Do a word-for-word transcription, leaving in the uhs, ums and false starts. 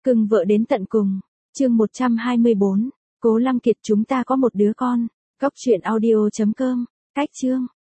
Cưng vợ đến tận cùng. Chương một trăm hai mươi bốn. Cố Lăng Kiệt chúng ta có một đứa con. Cóc truyện audio chấm com. Cách chương.